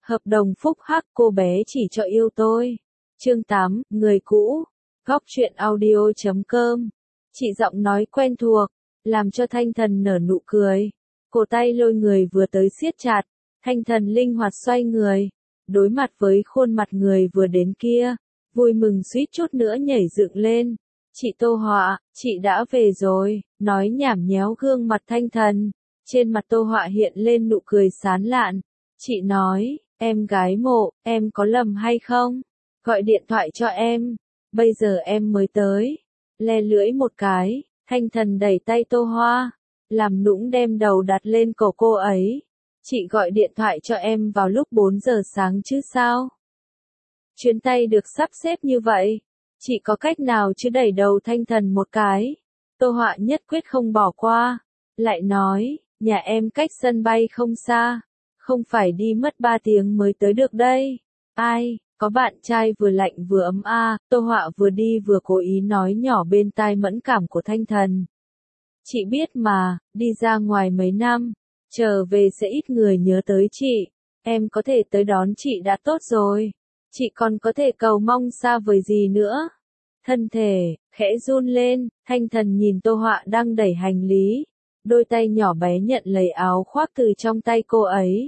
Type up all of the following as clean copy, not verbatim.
Hợp đồng phúc hắc, cô bé chỉ cho yêu tôi. Chương 8, người cũ. Góc truyện audio.com. Chị giọng nói quen thuộc, làm cho Thanh Thần nở nụ cười. Cổ tay lôi người vừa tới siết chặt, Thanh Thần linh hoạt xoay người, đối mặt với khuôn mặt người vừa đến kia, vui mừng suýt chút nữa nhảy dựng lên. Chị Tô Họa, chị đã về rồi, nói nhảm nhéo gương mặt Thanh Thần. Trên mặt Tô Họa hiện lên nụ cười sán lạn. Chị nói, em gái mộ, em có lầm hay không? Gọi điện thoại cho em, bây giờ em mới tới. Le lưỡi một cái, Thanh Thần đẩy tay Tô Hoa, làm nũng đem đầu đặt lên cổ cô ấy. Chị gọi điện thoại cho em vào lúc 4 giờ sáng chứ sao? Chuyến tay được sắp xếp như vậy, chị có cách nào chứ? Đẩy đầu Thanh Thần một cái. Tô Họa nhất quyết không bỏ qua, lại nói, nhà em cách sân bay không xa, không phải đi mất 3 tiếng mới tới được đây. Ai, có bạn trai vừa lạnh vừa ấm a. Tô Họa vừa đi vừa cố ý nói nhỏ bên tai mẫn cảm của Thanh Thần. Chị biết mà, đi ra ngoài mấy năm, trở về sẽ ít người nhớ tới chị. Em có thể tới đón chị đã tốt rồi. Chị còn có thể cầu mong xa vời gì nữa. Thân thể khẽ run lên, Thanh Thần nhìn Tô Họa đang đẩy hành lý, đôi tay nhỏ bé nhận lấy áo khoác từ trong tay cô ấy.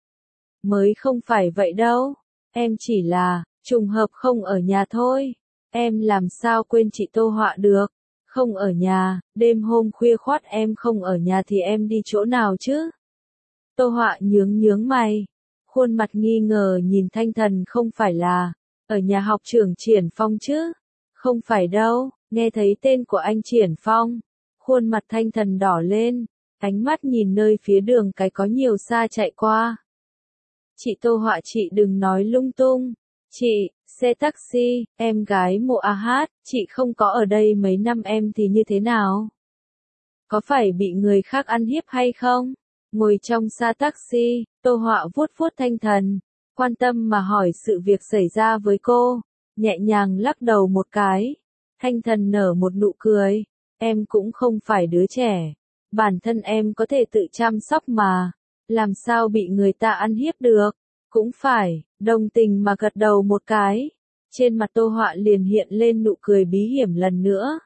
Mới không phải vậy đâu, em chỉ là trùng hợp không ở nhà thôi. Em làm sao quên chị Tô Họa được? Không ở nhà, đêm hôm khuya khoắt em không ở nhà thì em đi chỗ nào chứ? Tô Họa nhướng mày, khuôn mặt nghi ngờ nhìn Thanh Thần. Không phải là ở nhà học trưởng Triển Phong chứ? Không phải đâu. Nghe thấy tên của anh Triển Phong, khuôn mặt Thanh Thần đỏ lên, ánh mắt nhìn nơi phía đường cái có nhiều xa chạy qua. Chị Tô Họa, chị đừng nói lung tung. Chị, xe taxi, em gái mộ a hát, chị không có ở đây mấy năm em thì như thế nào? Có phải bị người khác ăn hiếp hay không? Ngồi trong xa taxi, Tô Họa vuốt vuốt Thanh Thần, quan tâm mà hỏi sự việc xảy ra với cô, nhẹ nhàng lắc đầu một cái. Thanh Thần nở một nụ cười, em cũng không phải đứa trẻ, bản thân em có thể tự chăm sóc mà, làm sao bị người ta ăn hiếp được? Cũng phải, đồng tình mà gật đầu một cái. Trên mặt Tô Họa liền hiện lên nụ cười bí hiểm lần nữa.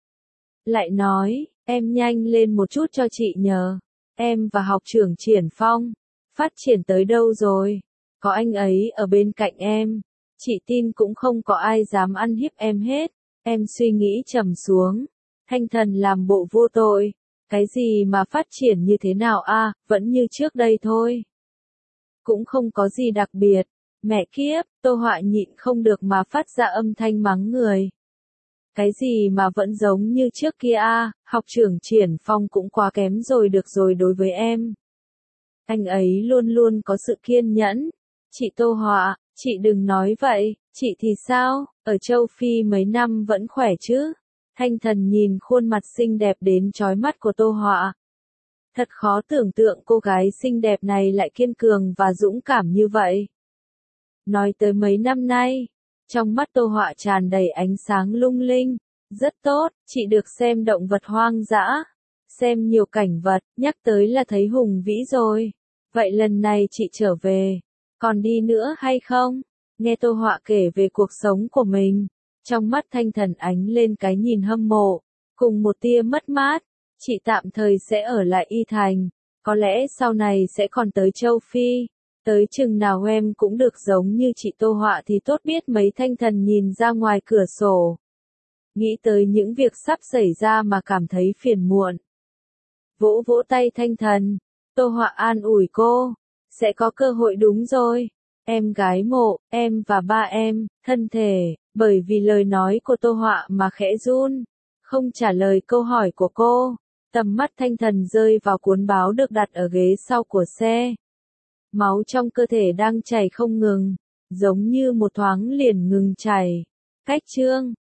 Lại nói, em nhanh lên một chút cho chị nhờ. Em và học trưởng Triển Phong, phát triển tới đâu rồi? Có anh ấy ở bên cạnh em, chị tin cũng không có ai dám ăn hiếp em hết. Em suy nghĩ trầm xuống. Thanh Thần làm bộ vô tội. Cái gì mà phát triển như thế nào a? Vẫn như trước đây thôi. Cũng không có gì đặc biệt. Mẹ kiếp, Tô Họa nhịn không được mà phát ra âm thanh mắng người. Cái gì mà vẫn giống như trước kia a? Học trưởng Triển Phong cũng quá kém rồi, được rồi đối với em. Anh ấy luôn luôn có sự kiên nhẫn. Chị Tô Họa, chị đừng nói vậy, chị thì sao? Ở châu Phi mấy năm vẫn khỏe chứ? Thanh Thần nhìn khuôn mặt xinh đẹp đến chói mắt của Tô Họa. Thật khó tưởng tượng cô gái xinh đẹp này lại kiên cường và dũng cảm như vậy. Nói tới mấy năm nay, trong mắt Tô Họa tràn đầy ánh sáng lung linh. Rất tốt, chị được xem động vật hoang dã, xem nhiều cảnh vật, nhắc tới là thấy hùng vĩ rồi. Vậy lần này chị trở về, còn đi nữa hay không? Nghe Tô Họa kể về cuộc sống của mình, trong mắt Thanh Thần ánh lên cái nhìn hâm mộ, cùng một tia mất mát. Chị tạm thời sẽ ở lại Y Thành, có lẽ sau này sẽ còn tới châu Phi. Tới chừng nào em cũng được giống như chị Tô Họa thì tốt biết mấy. Thanh Thần nhìn ra ngoài cửa sổ, nghĩ tới những việc sắp xảy ra mà cảm thấy phiền muộn. Vỗ vỗ tay Thanh Thần, Tô Họa an ủi cô, sẽ có cơ hội đúng rồi. Em gái mộ, em và ba em, thân thể, bởi vì lời nói của Tô Họa mà khẽ run, không trả lời câu hỏi của cô. Tầm mắt Thanh Thần rơi vào cuốn báo được đặt ở ghế sau của xe. Máu trong cơ thể đang chảy không ngừng, giống như một thoáng liền ngừng chảy. Cách chương